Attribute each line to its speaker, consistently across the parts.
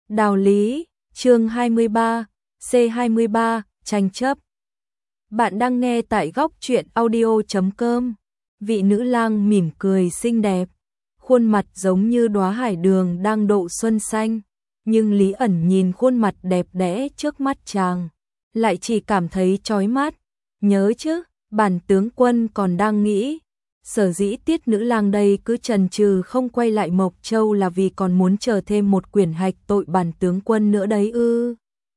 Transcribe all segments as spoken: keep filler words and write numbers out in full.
Speaker 1: Đạo lý, chương hai mươi ba, C hai mươi ba, tranh chấp. Bạn đang nghe tại góc truyện audio chấm com. Vị nữ lang mỉm cười xinh đẹp, khuôn mặt giống như đóa hải đường đang độ xuân xanh, nhưng Lý ẩn nhìn khuôn mặt đẹp đẽ trước mắt chàng, lại chỉ cảm thấy chói mắt. Nhớ chứ, bản tướng quân còn đang nghĩ, sở dĩ Tiết nữ lang đây cứ chần chừ không quay lại Mộc Châu là vì còn muốn chờ thêm một quyển hạch tội bản tướng quân nữa đấy ư.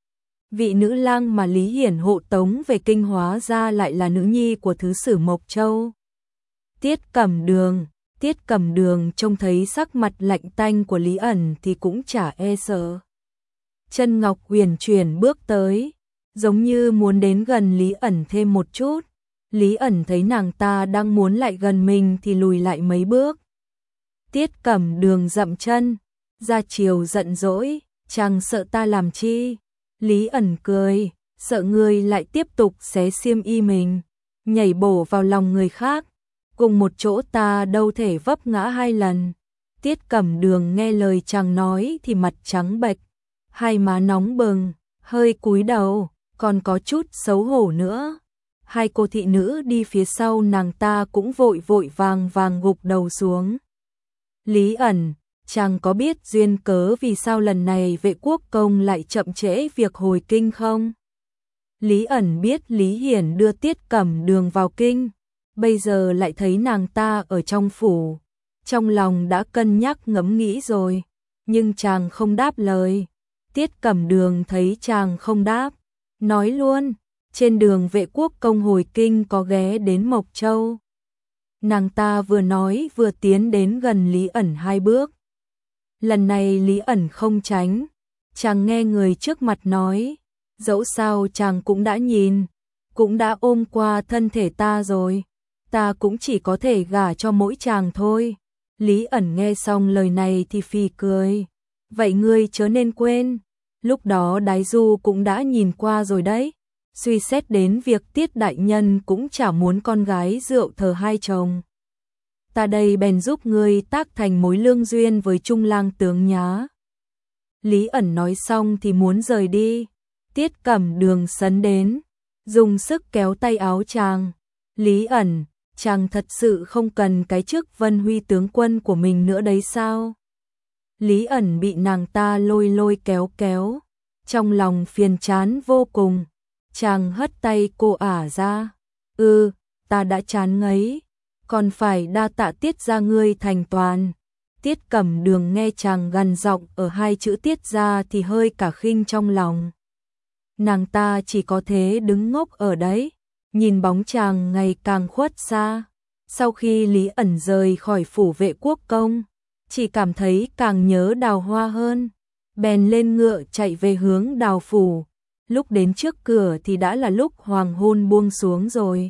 Speaker 1: Vị nữ lang mà Lý Hiển hộ tống về kinh hóa ra lại là nữ nhi của thứ sử Mộc Châu. Tiết Cẩm Đường, Tiết Cẩm Đường trông thấy sắc mặt lạnh tanh của Lý ẩn thì cũng chả e sợ. Chân ngọc huyền chuyển bước tới, giống như muốn đến gần Lý ẩn thêm một chút. Lý ẩn thấy nàng ta đang muốn lại gần mình thì lùi lại mấy bước. Tiết Cẩm Đường dậm chân, ra chiều giận dỗi, chàng sợ ta làm chi? Lý ẩn cười, sợ người lại tiếp tục xé xiêm y mình, nhảy bổ vào lòng người khác, cùng một chỗ ta đâu thể vấp ngã hai lần. Tiết Cẩm Đường nghe lời chàng nói thì mặt trắng bệch, hai má nóng bừng, hơi cúi đầu, còn có chút xấu hổ nữa. Hai cô thị nữ đi phía sau nàng ta cũng vội vội vàng vàng gục đầu xuống. Lý ẩn, chàng có biết duyên cớ vì sao lần này Vệ Quốc công lại chậm trễ việc hồi kinh không? Lý ẩn biết Lý Hiển đưa Tiết Cẩm Đường vào kinh, bây giờ lại thấy nàng ta ở trong phủ, trong lòng đã cân nhắc ngẫm nghĩ rồi, nhưng chàng không đáp lời. Tiết Cẩm Đường thấy chàng không đáp, nói luôn, trên đường Vệ Quốc công hồi kinh có ghé đến Mộc Châu. Nàng ta vừa nói vừa tiến đến gần Lý ẩn hai bước. Lần này Lý ẩn không tránh, chàng nghe người trước mặt nói, dẫu sao chàng cũng đã nhìn, cũng đã ôm qua thân thể ta rồi, ta cũng chỉ có thể gả cho mỗi chàng thôi. Lý ẩn nghe xong lời này thì phì cười, vậy ngươi chớ nên quên, lúc đó Đái Du cũng đã nhìn qua rồi đấy. Suy xét đến việc Tiết đại nhân cũng chả muốn con gái rượu thờ hai chồng, ta đây bèn giúp ngươi tác thành mối lương duyên với Trung lang tướng nhá. Lý ẩn nói xong thì muốn rời đi, Tiết Cẩm Đường sấn đến, dùng sức kéo tay áo chàng. Lý ẩn, chàng thật sự không cần cái chức Vân Huy tướng quân của mình nữa đấy sao? Lý ẩn bị nàng ta lôi lôi kéo kéo, trong lòng phiền chán vô cùng. Chàng hất tay cô ả ra, ừ, ta đã chán ngấy, còn phải đa tạ Tiết gia ngươi thành toàn. Tiết Cẩm Đường nghe chàng gằn giọng ở hai chữ Tiết gia thì hơi cả khinh trong lòng. Nàng ta chỉ có thế đứng ngốc ở đấy, nhìn bóng chàng ngày càng khuất xa. Sau khi Lý ẩn rời khỏi phủ Vệ Quốc công, chỉ cảm thấy càng nhớ Đào Hoa hơn, bèn lên ngựa chạy về hướng Đào phủ. Lúc đến trước cửa thì đã là lúc hoàng hôn buông xuống rồi.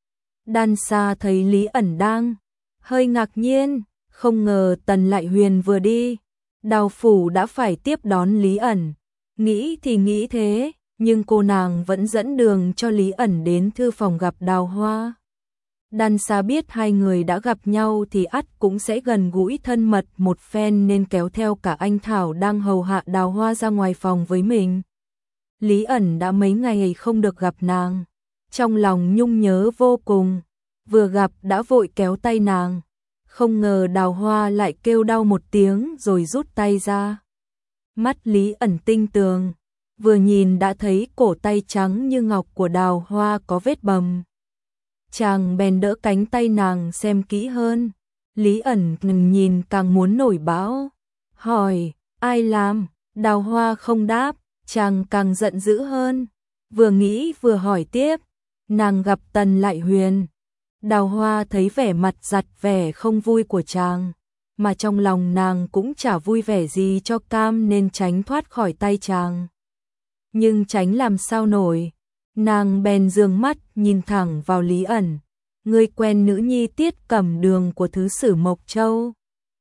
Speaker 1: Đan Sa thấy Lý ẩn đang hơi ngạc nhiên, không ngờ Tần Lại Huyền vừa đi, Đào phủ đã phải tiếp đón Lý ẩn. Nghĩ thì nghĩ thế, nhưng cô nàng vẫn dẫn đường cho Lý ẩn đến thư phòng gặp Đào Hoa. Đan Sa biết hai người đã gặp nhau thì ắt cũng sẽ gần gũi thân mật một phen nên kéo theo cả anh Thảo đang hầu hạ Đào Hoa ra ngoài phòng với mình. Lý ẩn đã mấy ngày không được gặp nàng, trong lòng nhung nhớ vô cùng, vừa gặp đã vội kéo tay nàng, không ngờ Đào Hoa lại kêu đau một tiếng rồi rút tay ra. Mắt Lý ẩn tinh tường, vừa nhìn đã thấy cổ tay trắng như ngọc của Đào Hoa có vết bầm. Chàng bèn đỡ cánh tay nàng xem kỹ hơn, Lý ẩn nhìn càng muốn nổi bão, hỏi, ai làm? Đào Hoa không đáp. Chàng càng giận dữ hơn, vừa nghĩ vừa hỏi tiếp, nàng gặp Tần Lại Huyền. Đào Hoa thấy vẻ mặt giặt vẻ không vui của chàng, mà trong lòng nàng cũng chả vui vẻ gì cho cam nên tránh thoát khỏi tay chàng. Nhưng tránh làm sao nổi, nàng bèn dương mắt nhìn thẳng vào Lý ẩn, ngươi quen nữ nhi Tiết Cẩm Đường của thứ sử Mộc Châu.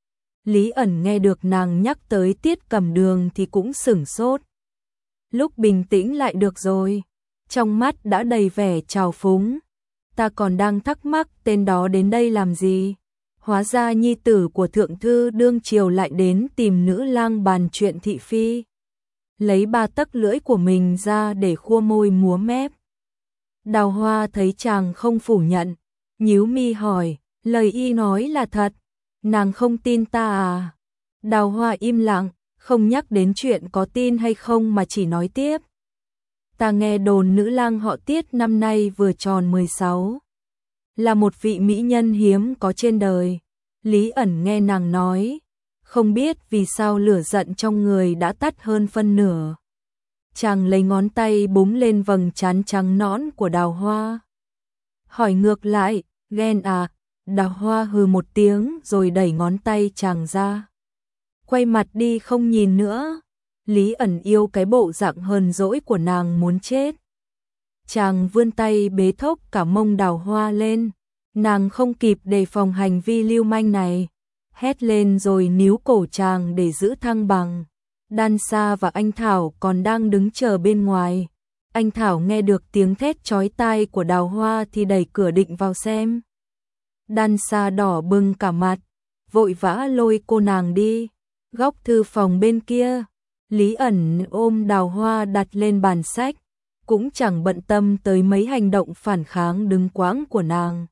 Speaker 1: Lý ẩn nghe được nàng nhắc tới Tiết Cẩm Đường thì cũng sửng sốt. Lúc bình tĩnh lại được rồi, trong mắt đã đầy vẻ trào phúng. Ta còn đang thắc mắc tên đó đến đây làm gì? Hóa ra nhi tử của thượng thư đương triều lại đến tìm nữ lang bàn chuyện thị phi. lấy ba tấc lưỡi của mình ra để khua môi múa mép. Đào Hoa thấy chàng không phủ nhận, nhíu mi hỏi, lời y nói là thật, nàng không tin ta à? Đào Hoa im lặng, không nhắc đến chuyện có tin hay không mà chỉ nói tiếp. Ta nghe đồn nữ lang họ Tiết năm nay vừa tròn mười sáu, là một vị mỹ nhân hiếm có trên đời. Lý ẩn nghe nàng nói, không biết vì sao lửa giận trong người đã tắt hơn phân nửa. Chàng lấy ngón tay búng lên vầng trán trắng nõn của Đào Hoa. Hỏi ngược lại, ghen à? Đào Hoa hừ một tiếng rồi đẩy ngón tay chàng ra. Quay mặt đi không nhìn nữa. Lý ẩn yêu cái bộ dạng hờn dỗi của nàng muốn chết. Chàng vươn tay bế thốc cả mông Đào Hoa lên. Nàng không kịp đề phòng hành vi lưu manh này, hét lên rồi níu cổ chàng để giữ thăng bằng. Đan Sa và anh Thảo còn đang đứng chờ bên ngoài. Anh Thảo nghe được tiếng thét chói tai của Đào Hoa thì đẩy cửa định vào xem. Đan Sa đỏ bừng cả mặt, vội vã lôi cô nàng đi. Góc thư phòng bên kia, Lý ẩn ôm Đào Hoa đặt lên bàn sách, cũng chẳng bận tâm tới mấy hành động phản kháng đứng quãng của nàng.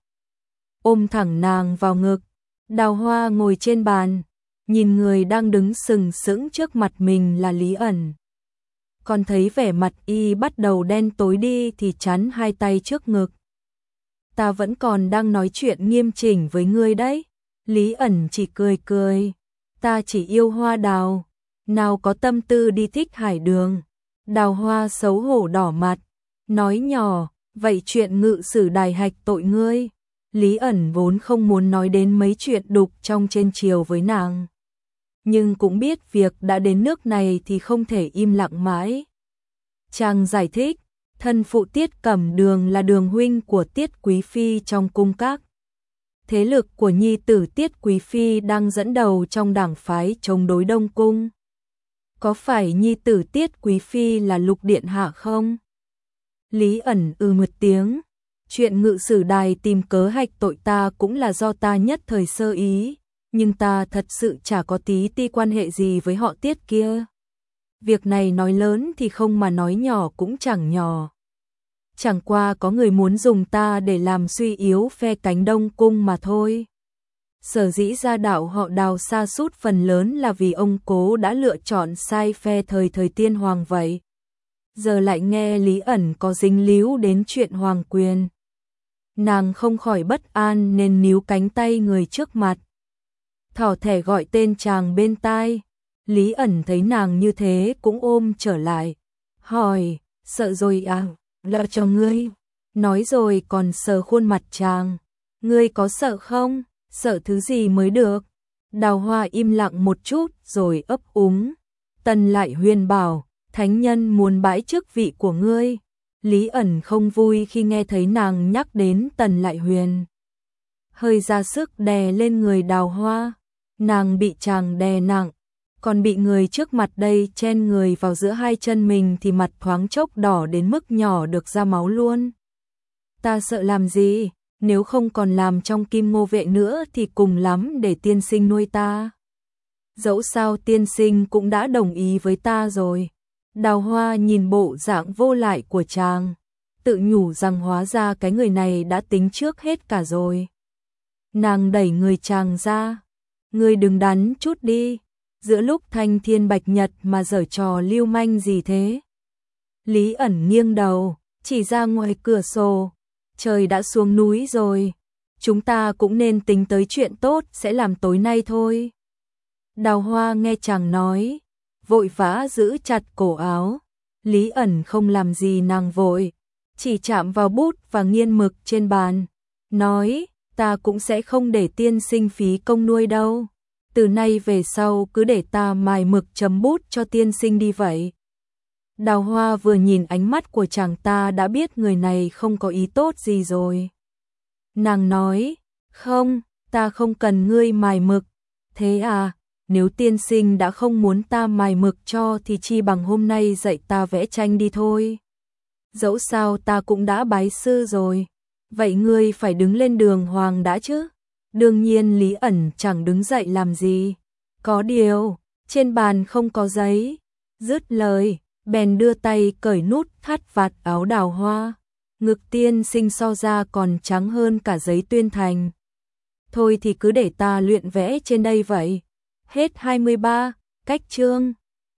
Speaker 1: Ôm thẳng nàng vào ngực, Đào Hoa ngồi trên bàn, nhìn người đang đứng sừng sững trước mặt mình là Lý ẩn. Còn thấy vẻ mặt y bắt đầu đen tối đi thì chắn hai tay trước ngực. Ta vẫn còn đang nói chuyện nghiêm chỉnh với ngươi đấy. Lý ẩn chỉ cười cười. Ta chỉ yêu Hoa Đào, nào có tâm tư đi thích Hải Đường. Đào Hoa xấu hổ đỏ mặt, nói nhỏ, vậy chuyện ngự sử đài hạch tội ngươi. Lý ẩn vốn không muốn nói đến mấy chuyện đục trong trên triều với nàng, nhưng cũng biết việc đã đến nước này thì không thể im lặng mãi. Chàng giải thích, thân phụ Tiết Cẩm Đường là đường huynh của Tiết Quý Phi trong cung các. Thế lực của nhi tử Tiết Quý Phi đang dẫn đầu trong đảng phái chống đối Đông Cung. Có phải nhi tử Tiết Quý Phi là Lục Điện Hạ không? Lý ẩn ừ một tiếng. Chuyện ngự sử đài tìm cớ hạch tội ta cũng là do ta nhất thời sơ ý, nhưng ta thật sự chả có tí ti quan hệ gì với họ Tiết kia. Việc này nói lớn thì không mà nói nhỏ cũng chẳng nhỏ. Chẳng qua có người muốn dùng ta để làm suy yếu phe cánh Đông Cung mà thôi. Sở dĩ gia đạo họ Đào sa sút phần lớn là vì ông cố đã lựa chọn sai phe thời thời tiên hoàng vậy. Giờ lại nghe Lý ẩn có dính líu đến chuyện hoàng quyền. Nàng không khỏi bất an nên níu cánh tay người trước mặt. Thỏ thẻ gọi tên chàng bên tai. Lý ẩn thấy nàng như thế cũng ôm trở lại. Hỏi, sợ rồi à? Lỡ cho ngươi. Nói rồi còn sờ khuôn mặt chàng. Ngươi có sợ không? Sợ thứ gì mới được? Đào Hoa im lặng một chút rồi ấp úng. Tần Lại Huyền bảo, thánh nhân muốn bãi chức vị của ngươi. Lý ẩn không vui khi nghe thấy nàng nhắc đến Tần Lại Huyền. Hơi ra sức đè lên người Đào Hoa. Nàng bị chàng đè nặng, còn bị người trước mặt đây chen người vào giữa hai chân mình thì mặt thoáng chốc đỏ đến mức nhỏ được ra máu luôn. Ta sợ làm gì, nếu không còn làm trong Kim Ngô vệ nữa thì cùng lắm để tiên sinh nuôi ta. Dẫu sao tiên sinh cũng đã đồng ý với ta rồi. Đào Hoa nhìn bộ dạng vô lại của chàng, tự nhủ rằng hóa ra cái người này đã tính trước hết cả rồi. Nàng đẩy người chàng ra. Ngươi đừng đắn chút đi, giữa lúc thanh thiên bạch nhật mà giở trò lưu manh gì thế? Lý ẩn nghiêng đầu, chỉ ra ngoài cửa sổ. Trời đã xuống núi rồi, chúng ta cũng nên tính tới chuyện tốt sẽ làm tối nay thôi. Đào Hoa nghe chàng nói, vội vã giữ chặt cổ áo. Lý ẩn không làm gì nàng vội, chỉ chạm vào bút và nghiên mực trên bàn, nói, ta cũng sẽ không để tiên sinh phí công nuôi đâu. Từ nay về sau cứ để ta mài mực chấm bút cho tiên sinh đi vậy. Đào Hoa vừa nhìn ánh mắt của chàng ta đã biết người này không có ý tốt gì rồi. Nàng nói, không, ta không cần ngươi mài mực. Thế à, nếu tiên sinh đã không muốn ta mài mực cho thì chi bằng hôm nay dạy ta vẽ tranh đi thôi. Dẫu sao ta cũng đã bái sư rồi. Vậy ngươi phải đứng lên đường hoàng đã chứ? Đương nhiên Lý ẩn chẳng đứng dậy làm gì. Có điều, trên bàn không có giấy. Dứt lời, bèn đưa tay cởi nút thắt vạt áo đào hoa. Ngực tiên sinh so ra còn trắng hơn cả giấy tuyên thành. Thôi thì cứ để ta luyện vẽ trên đây vậy. Hết hai mươi ba, cách chương.